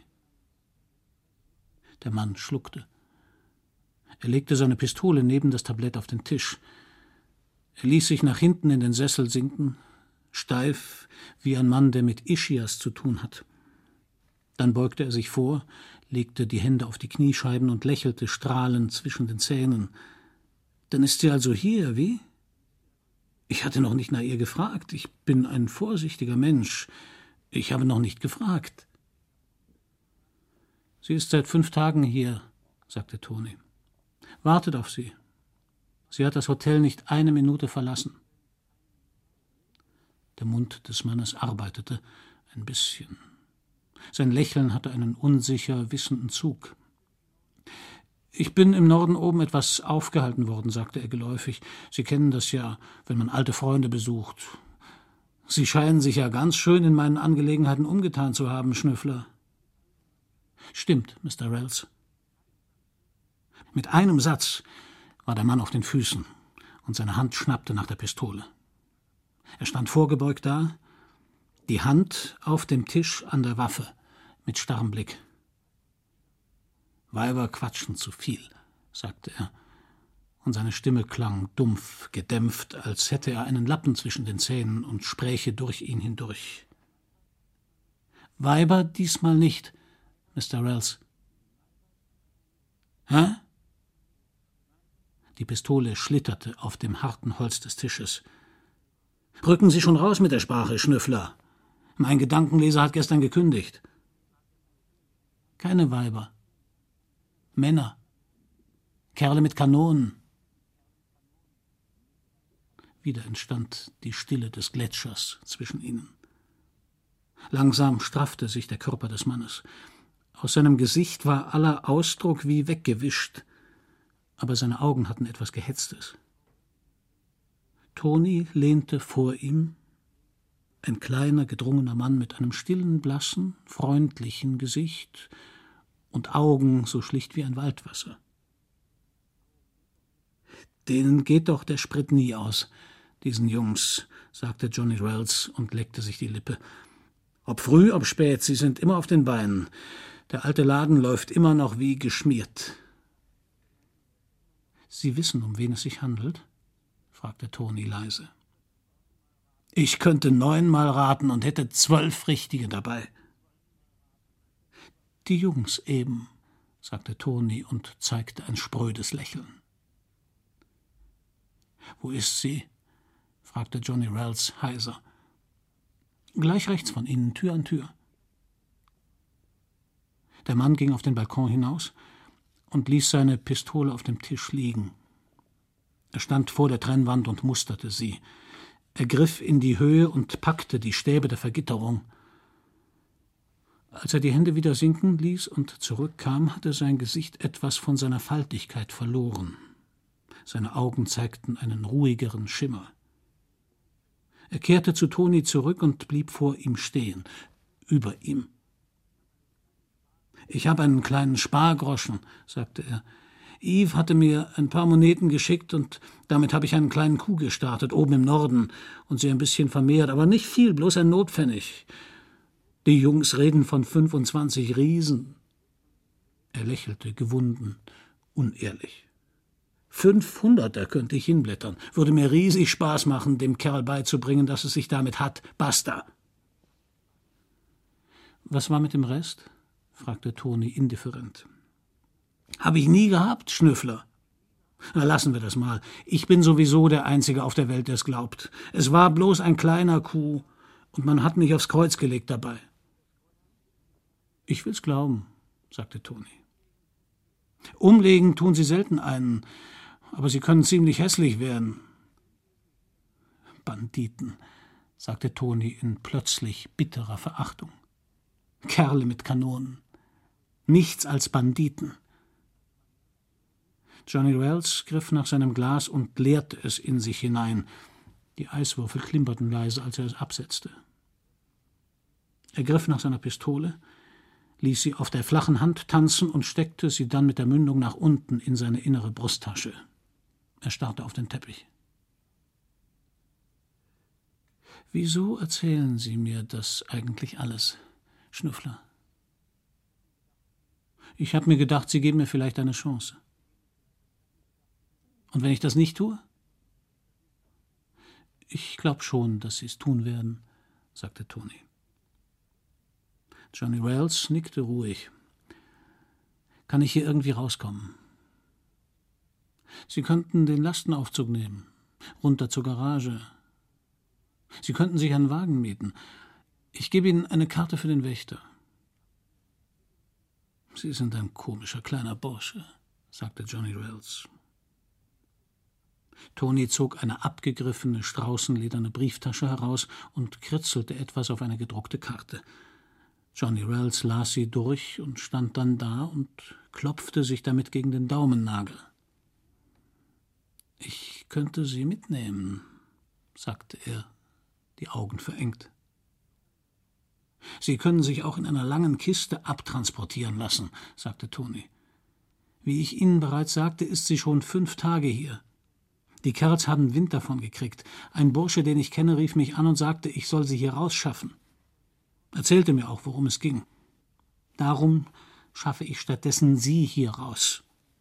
Der Mann schluckte. Er legte seine Pistole neben das Tablett auf den Tisch. Er ließ sich nach hinten in den Sessel sinken, steif wie ein Mann, der mit Ischias zu tun hat. Dann beugte er sich vor, legte die Hände auf die Kniescheiben und lächelte strahlend zwischen den Zähnen. »Dann ist sie also hier, wie?« »Ich hatte noch nicht nach ihr gefragt. Ich bin ein vorsichtiger Mensch. Ich habe noch nicht gefragt.« »Sie ist seit fünf Tagen hier«, sagte Toni. »Wartet auf sie. Sie hat das Hotel nicht eine Minute verlassen.« Der Mund des Mannes arbeitete ein bisschen. Sein Lächeln hatte einen unsicher wissenden Zug. »Ich bin im Norden oben etwas aufgehalten worden«, sagte er geläufig. »Sie kennen das ja, wenn man alte Freunde besucht. Sie scheinen sich ja ganz schön in meinen Angelegenheiten umgetan zu haben, Schnüffler.« »Stimmt, Mister Wells.« Mit einem Satz war der Mann auf den Füßen und seine Hand schnappte nach der Pistole. Er stand vorgebeugt da, die Hand auf dem Tisch an der Waffe, mit starrem Blick. »Weiber quatschen zu viel«, sagte er, und seine Stimme klang dumpf, gedämpft, als hätte er einen Lappen zwischen den Zähnen und spräche durch ihn hindurch. »Weiber diesmal nicht, Mister Wells.« »Hä?« Die Pistole schlitterte auf dem harten Holz des Tisches. »Rücken Sie schon raus mit der Sprache, Schnüffler. Mein Gedankenleser hat gestern gekündigt.« »Keine Weiber. Männer. Kerle mit Kanonen.« Wieder entstand die Stille des Gletschers zwischen ihnen. Langsam straffte sich der Körper des Mannes. Aus seinem Gesicht war aller Ausdruck wie weggewischt, aber seine Augen hatten etwas Gehetztes. Toni lehnte vor ihm, ein kleiner, gedrungener Mann mit einem stillen, blassen, freundlichen Gesicht und Augen so schlicht wie ein Waldwasser. »Denen geht doch der Sprit nie aus, diesen Jungs«, sagte Johnny Wells und leckte sich die Lippe. »Ob früh, ob spät, sie sind immer auf den Beinen. Der alte Laden läuft immer noch wie geschmiert.« »Sie wissen, um wen es sich handelt?« fragte Toni leise. »Ich könnte neunmal raten und hätte zwölf Richtige dabei.« »Die Jungs eben«, sagte Toni und zeigte ein sprödes Lächeln. »Wo ist sie?« fragte Johnny Wells heiser. »Gleich rechts von Ihnen, Tür an Tür.« Der Mann ging auf den Balkon hinaus und ließ seine Pistole auf dem Tisch liegen. Er stand vor der Trennwand und musterte sie. Er griff in die Höhe und packte die Stäbe der Vergitterung. Als er die Hände wieder sinken ließ und zurückkam, hatte sein Gesicht etwas von seiner Faltigkeit verloren. Seine Augen zeigten einen ruhigeren Schimmer. Er kehrte zu Toni zurück und blieb vor ihm stehen, über ihm. »Ich habe einen kleinen Spargroschen«, sagte er. »Eve hatte mir ein paar Moneten geschickt und damit habe ich einen kleinen Coup gestartet, oben im Norden, und sie ein bisschen vermehrt, aber nicht viel, bloß ein Notpfennig. Die Jungs reden von fünfundzwanzig Riesen.« Er lächelte gewunden, unehrlich. Fünfhunderter könnte ich hinblättern. Würde mir riesig Spaß machen, dem Kerl beizubringen, dass es sich damit hat. Basta. »Was war mit dem Rest?« fragte Toni indifferent. »Habe ich nie gehabt, Schnüffler.« »Na, lassen wir das mal. Ich bin sowieso der Einzige auf der Welt, der es glaubt. Es war bloß ein kleiner Coup, und man hat mich aufs Kreuz gelegt dabei.« »Ich will's glauben«, sagte Toni. »Umlegen tun Sie selten einen, aber Sie können ziemlich hässlich werden.« Banditen«, sagte Toni in plötzlich bitterer Verachtung. »Kerle mit Kanonen. Nichts als Banditen.« Johnny Wells griff nach seinem Glas und leerte es in sich hinein. Die Eiswürfel klimperten leise, als er es absetzte. Er griff nach seiner Pistole, ließ sie auf der flachen Hand tanzen und steckte sie dann mit der Mündung nach unten in seine innere Brusttasche. Er starrte auf den Teppich. »Wieso erzählen Sie mir das eigentlich alles, Schnüffler? Ich habe mir gedacht, Sie geben mir vielleicht eine Chance. Und wenn ich das nicht tue?« »Ich glaube schon, dass Sie es tun werden«, sagte Toni. Johnny Wells nickte ruhig. »Kann ich hier irgendwie rauskommen?« »Sie könnten den Lastenaufzug nehmen, runter zur Garage. Sie könnten sich einen Wagen mieten. Ich gebe Ihnen eine Karte für den Wächter.« »Sie sind ein komischer kleiner Bursche«, sagte Johnny Wells. Toni zog eine abgegriffene, straußenlederne Brieftasche heraus und kritzelte etwas auf eine gedruckte Karte. Johnny Wells las sie durch und stand dann da und klopfte sich damit gegen den Daumennagel. »Ich könnte Sie mitnehmen«, sagte er, die Augen verengt. »Sie können sich auch in einer langen Kiste abtransportieren lassen«, sagte Toni. »Wie ich Ihnen bereits sagte, ist sie schon fünf Tage hier. Die Kerls haben Wind davon gekriegt. Ein Bursche, den ich kenne, rief mich an und sagte, ich soll sie hier rausschaffen. Erzählte mir auch, worum es ging. Darum schaffe ich stattdessen Sie hier raus.«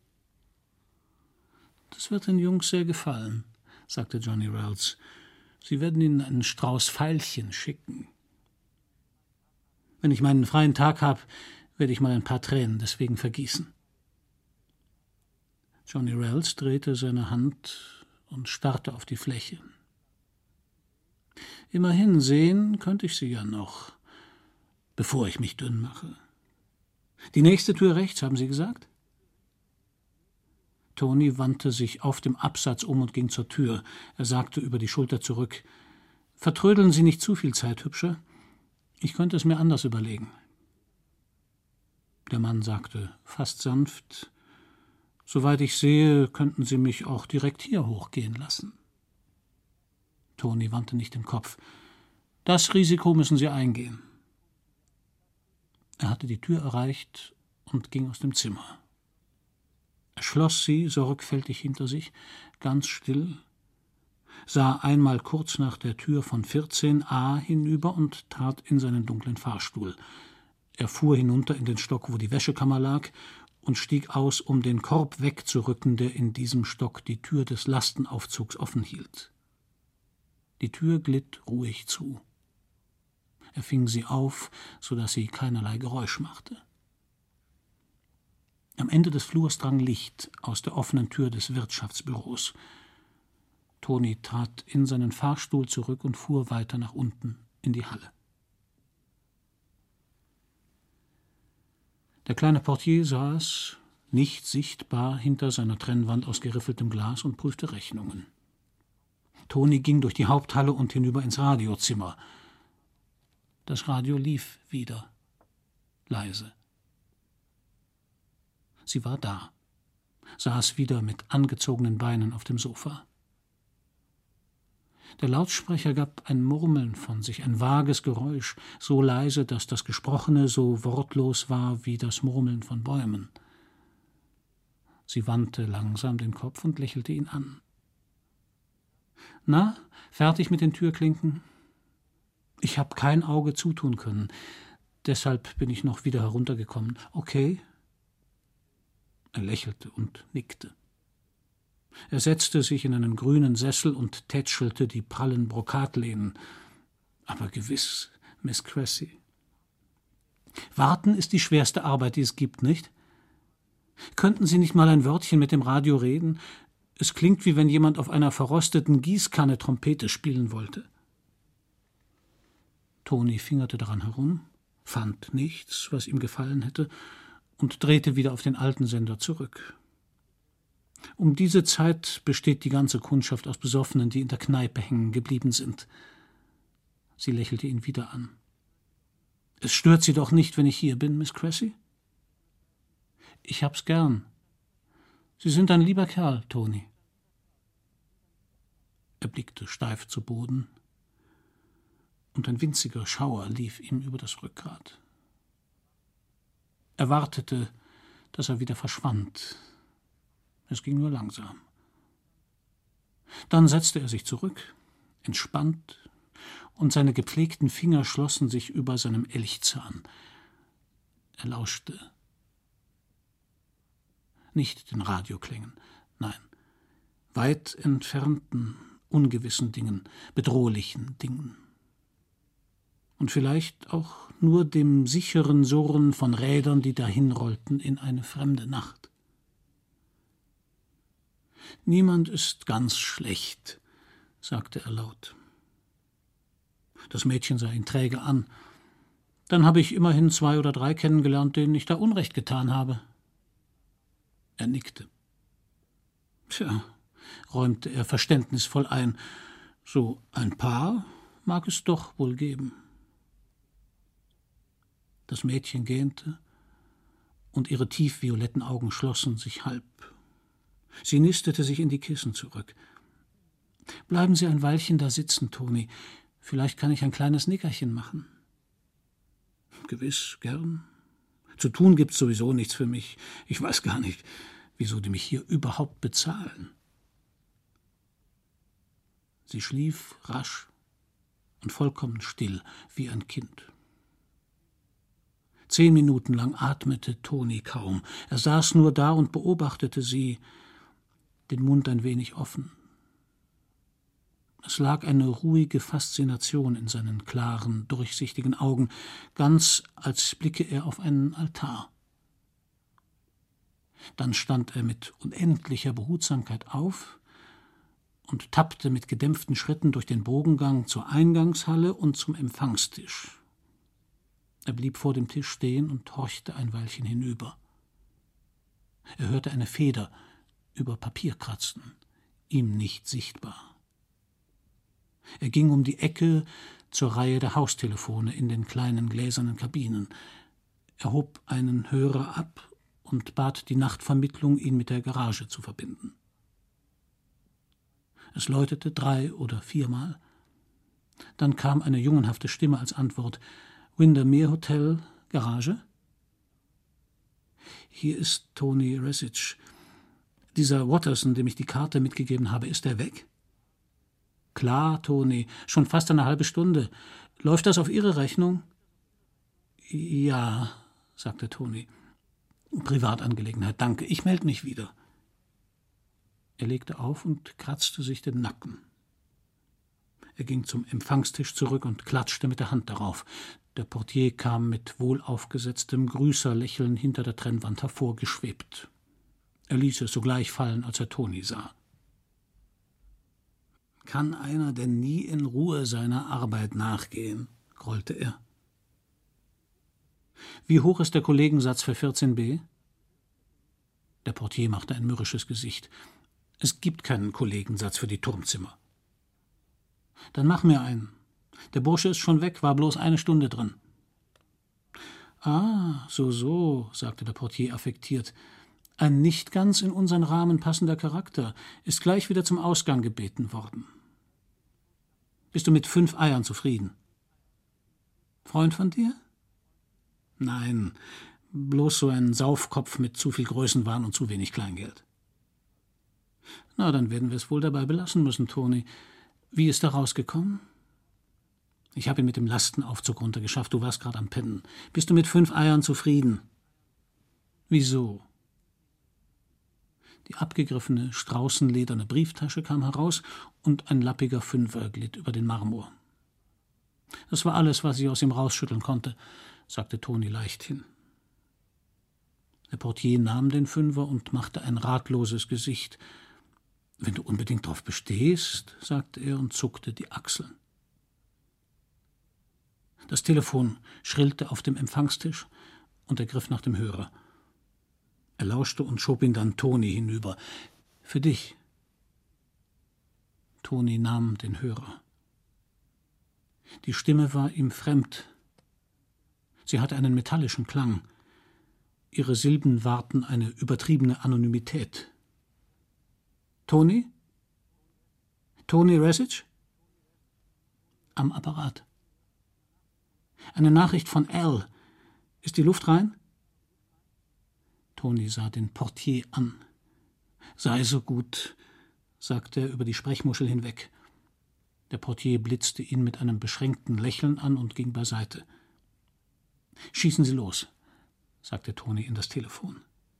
»Das wird den Jungs sehr gefallen«, sagte Johnny Wells. »Sie werden ihnen einen Strauß Veilchen schicken. Wenn ich meinen freien Tag habe, werde ich mal ein paar Tränen deswegen vergießen.« Johnny Wells drehte seine Hand und starrte auf die Fläche. »Immerhin sehen könnte ich sie ja noch, bevor ich mich dünn mache. Die nächste Tür rechts, haben Sie gesagt?« Toni wandte sich auf dem Absatz um und ging zur Tür. Er sagte über die Schulter zurück, »Vertrödeln Sie nicht zu viel Zeit, Hübscher. Ich könnte es mir anders überlegen.« Der Mann sagte fast sanft, »Soweit ich sehe, könnten Sie mich auch direkt hier hochgehen lassen.« Toni wandte nicht den Kopf. »Das Risiko müssen Sie eingehen.« Er hatte die Tür erreicht und ging aus dem Zimmer. Er schloss sie sorgfältig hinter sich, ganz still, sah einmal kurz nach der Tür von vierzehn a hinüber und trat in seinen dunklen Fahrstuhl. Er fuhr hinunter in den Stock, wo die Wäschekammer lag, und stieg aus, um den Korb wegzurücken, der in diesem Stock die Tür des Lastenaufzugs offen hielt. Die Tür glitt ruhig zu. Er fing sie auf, so dass sie keinerlei Geräusch machte. Am Ende des Flurs drang Licht aus der offenen Tür des Wirtschaftsbüros. Toni trat in seinen Fahrstuhl zurück und fuhr weiter nach unten in die Halle. Der kleine Portier saß, nicht sichtbar, hinter seiner Trennwand aus geriffeltem Glas und prüfte Rechnungen. Toni ging durch die Haupthalle und hinüber ins Radiozimmer. Das Radio lief wieder, leise. Sie war da, saß wieder mit angezogenen Beinen auf dem Sofa. Der Lautsprecher gab ein Murmeln von sich, ein vages Geräusch, so leise, dass das Gesprochene so wortlos war wie das Murmeln von Bäumen. Sie wandte langsam den Kopf und lächelte ihn an. »Na, fertig mit den Türklinken?« »Ich habe kein Auge zutun können. Deshalb bin ich noch wieder heruntergekommen. Okay?« Er lächelte und nickte. Er setzte sich in einen grünen Sessel und tätschelte die prallen Brokatlehnen. »Aber gewiss, Miss Cressy. Warten ist die schwerste Arbeit, die es gibt, nicht? Könnten Sie nicht mal ein Wörtchen mit dem Radio reden? Es klingt, wie wenn jemand auf einer verrosteten Gießkanne Trompete spielen wollte.« Toni fingerte daran herum, fand nichts, was ihm gefallen hätte, und drehte wieder auf den alten Sender zurück. Um diese Zeit besteht die ganze Kundschaft aus Besoffenen, die in der Kneipe hängen geblieben sind. Sie lächelte ihn wieder an. »Es stört Sie doch nicht, wenn ich hier bin, Miss Cressy?« »Ich hab's gern. Sie sind ein lieber Kerl, Tony.« Er blickte steif zu Boden, und ein winziger Schauer lief ihm über das Rückgrat. Er wartete, dass er wieder verschwand. Es ging nur langsam. Dann setzte er sich zurück, entspannt, und seine gepflegten Finger schlossen sich über seinem Elchzahn. Er lauschte. Nicht den Radioklängen, nein, weit entfernten, ungewissen Dingen, bedrohlichen Dingen. Und vielleicht auch nur dem sicheren Surren von Rädern, die dahinrollten in eine fremde Nacht. »Niemand ist ganz schlecht«, sagte er laut. Das Mädchen sah ihn träge an. »Dann habe ich immerhin zwei oder drei kennengelernt, denen ich da Unrecht getan habe.« Er nickte. »Tja«, räumte er verständnisvoll ein, »so ein paar mag es doch wohl geben.« Das Mädchen gähnte, und ihre tiefvioletten Augen schlossen sich halb. Sie nistete sich in die Kissen zurück. »Bleiben Sie ein Weilchen da sitzen, Tony. Vielleicht kann ich ein kleines Nickerchen machen.« »Gewiss, gern. Zu tun gibt's sowieso nichts für mich. Ich weiß gar nicht, wieso die mich hier überhaupt bezahlen.« Sie schlief rasch und vollkommen still wie ein Kind. Zehn Minuten lang atmete Tony kaum. Er saß nur da und beobachtete sie, den Mund ein wenig offen. Es lag eine ruhige Faszination in seinen klaren, durchsichtigen Augen, ganz als blicke er auf einen Altar. Dann stand er mit unendlicher Behutsamkeit auf und tappte mit gedämpften Schritten durch den Bogengang zur Eingangshalle und zum Empfangstisch. Er blieb vor dem Tisch stehen und horchte ein Weilchen hinüber. Er hörte eine Feder über Papier kratzen, ihm nicht sichtbar. Er ging um die Ecke zur Reihe der Haustelefone in den kleinen gläsernen Kabinen. Er hob einen Hörer ab und bat die Nachtvermittlung, ihn mit der Garage zu verbinden. Es läutete drei oder viermal. Dann kam eine jungenhafte Stimme als Antwort: »Windermere Hotel, Garage?« »Hier ist Tony Ressich. Dieser Watterson, dem ich die Karte mitgegeben habe, ist er weg?« »Klar, Tony, schon fast eine halbe Stunde. Läuft das auf Ihre Rechnung?« »Ja«, sagte Tony. »Privatangelegenheit, danke, ich melde mich wieder.« Er legte auf und kratzte sich den Nacken. Er ging zum Empfangstisch zurück und klatschte mit der Hand darauf. Der Portier kam mit wohlaufgesetztem Grüßerlächeln hinter der Trennwand hervorgeschwebt. Er ließ es sogleich fallen, als er Tony sah. »Kann einer denn nie in Ruhe seiner Arbeit nachgehen?« grollte er. »Wie hoch ist der Kollegensatz für vierzehn b?« Der Portier machte ein mürrisches Gesicht. »Es gibt keinen Kollegensatz für die Turmzimmer.« »Dann mach mir einen. Der Bursche ist schon weg, war bloß eine Stunde drin.« »Ah, so, so«, sagte der Portier affektiert. »Ein nicht ganz in unseren Rahmen passender Charakter, ist gleich wieder zum Ausgang gebeten worden. Bist du mit fünf Eiern zufrieden?« »Freund von dir?« »Nein, bloß so ein Saufkopf mit zu viel Größenwahn und zu wenig Kleingeld.« »Na, dann werden wir es wohl dabei belassen müssen, Tony. Wie ist er rausgekommen?« »Ich habe ihn mit dem Lastenaufzug runtergeschafft, du warst gerade am Pennen. Bist du mit fünf Eiern zufrieden?« »Wieso?« Die abgegriffene, straußenlederne Brieftasche kam heraus und ein lappiger Fünfer glitt über den Marmor. »Das war alles, was ich aus ihm rausschütteln konnte«, sagte Tony leichthin. Der Portier nahm den Fünfer und machte ein ratloses Gesicht. »Wenn du unbedingt drauf bestehst«, sagte er und zuckte die Achseln. Das Telefon schrillte auf dem Empfangstisch und er griff nach dem Hörer. Er lauschte und schob ihn dann Tony hinüber. Für dich. Toni nahm den Hörer. Die Stimme war ihm fremd. Sie hatte einen metallischen Klang. Ihre Silben wahrten eine übertriebene Anonymität. Toni? Toni Resic? Am Apparat. Eine Nachricht von Al. Ist die Luft rein? Toni sah den Portier an. Sei so gut, sagte er über die Sprechmuschel hinweg. Der Portier blitzte ihn mit einem beschränkten Lächeln an und ging beiseite. »Schießen Sie los«, sagte Toni in das Telefon.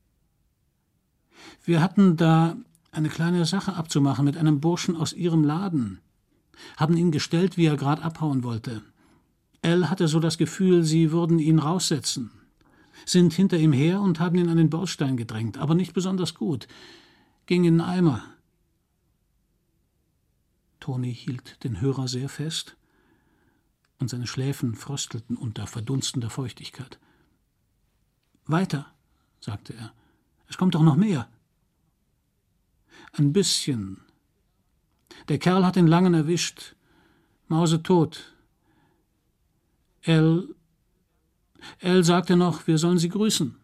»Wir hatten da eine kleine Sache abzumachen mit einem Burschen aus Ihrem Laden. Haben ihn gestellt, wie er gerade abhauen wollte. Al hatte so das Gefühl, Sie würden ihn raussetzen. Sind hinter ihm her und haben ihn an den Bordstein gedrängt, aber nicht besonders gut. Ging in den Eimer.« Toni hielt den Hörer sehr fest, und seine Schläfen fröstelten unter verdunstender Feuchtigkeit. »Weiter«, sagte er. »Es kommt doch noch mehr.« »Ein bisschen. Der Kerl hat den Langen erwischt. Mausetot. Al, Al sagte noch, wir sollen sie grüßen.«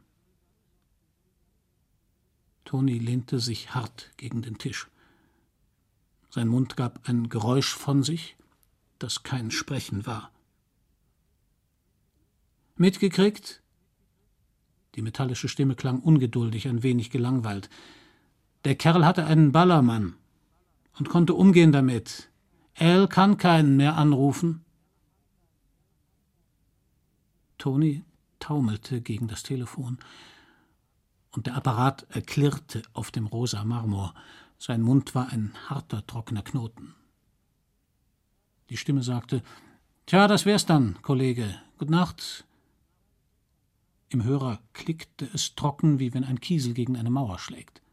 Toni lehnte sich hart gegen den Tisch. Sein Mund gab ein Geräusch von sich, das kein Sprechen war. »Mitgekriegt?« Die metallische Stimme klang ungeduldig, ein wenig gelangweilt. »Der Kerl hatte einen Ballermann und konnte umgehen damit. Al kann keinen mehr anrufen.« Toni taumelte gegen das Telefon, und der Apparat erklirrte auf dem rosa Marmor. Sein Mund war ein harter, trockener Knoten. Die Stimme sagte, »Tja, das wär's dann, Kollege. Gut Nacht.« Im Hörer klickte es trocken, wie wenn ein Kiesel gegen eine Mauer schlägt.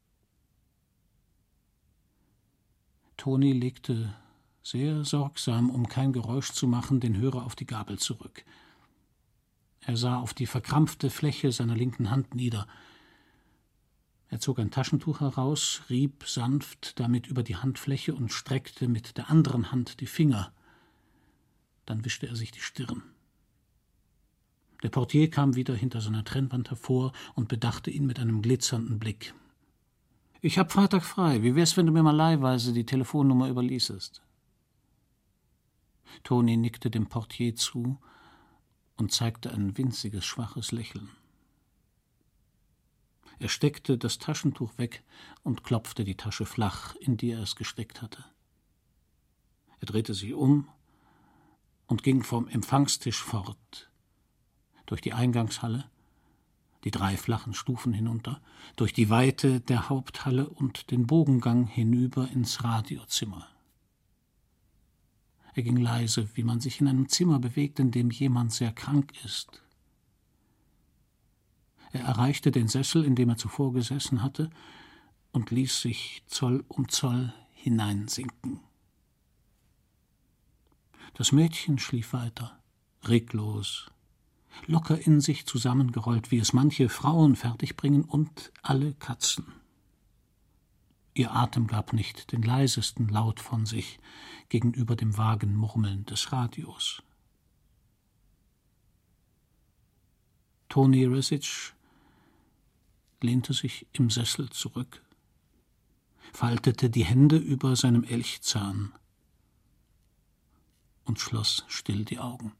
Toni legte sehr sorgsam, um kein Geräusch zu machen, den Hörer auf die Gabel zurück. Er sah auf die verkrampfte Fläche seiner linken Hand nieder. Er zog ein Taschentuch heraus, rieb sanft damit über die Handfläche und streckte mit der anderen Hand die Finger. Dann wischte er sich die Stirn. Der Portier kam wieder hinter seiner Trennwand hervor und bedachte ihn mit einem glitzernden Blick. »Ich hab Freitag frei. Wie wär's, wenn du mir mal leihweise die Telefonnummer überließest?« Toni nickte dem Portier zu und zeigte ein winziges, schwaches Lächeln. Er steckte das Taschentuch weg und klopfte die Tasche flach, in die er es gesteckt hatte. Er drehte sich um und ging vom Empfangstisch fort, durch die Eingangshalle, die drei flachen Stufen hinunter, durch die Weite der Haupthalle und den Bogengang hinüber ins Radiozimmer. Er ging leise, wie man sich in einem Zimmer bewegt, in dem jemand sehr krank ist. Er erreichte den Sessel, in dem er zuvor gesessen hatte, und ließ sich Zoll um Zoll hineinsinken. Das Mädchen schlief weiter, reglos, locker in sich zusammengerollt, wie es manche Frauen fertigbringen, und alle Katzen. Ihr Atem gab nicht den leisesten Laut von sich gegenüber dem vagen Murmeln des Radios. Toni Resic lehnte sich im Sessel zurück, faltete die Hände über seinem Elchzahn und schloss still die Augen.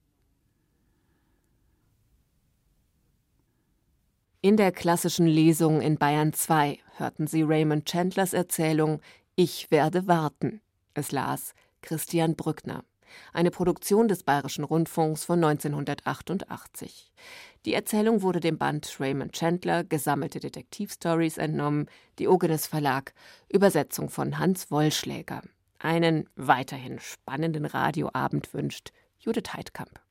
In der klassischen Lesung in Bayern zwei hörten Sie Raymond Chandlers Erzählung »Ich werde warten«. Es las Christian Brückner. Eine Produktion des Bayerischen Rundfunks von neunzehnhundertachtundachtzig. Die Erzählung wurde dem Band Raymond Chandler, Gesammelte Detektivstories entnommen, Diogenes Verlag, Übersetzung von Hans Wollschläger. Einen weiterhin spannenden Radioabend wünscht Judith Heidkamp.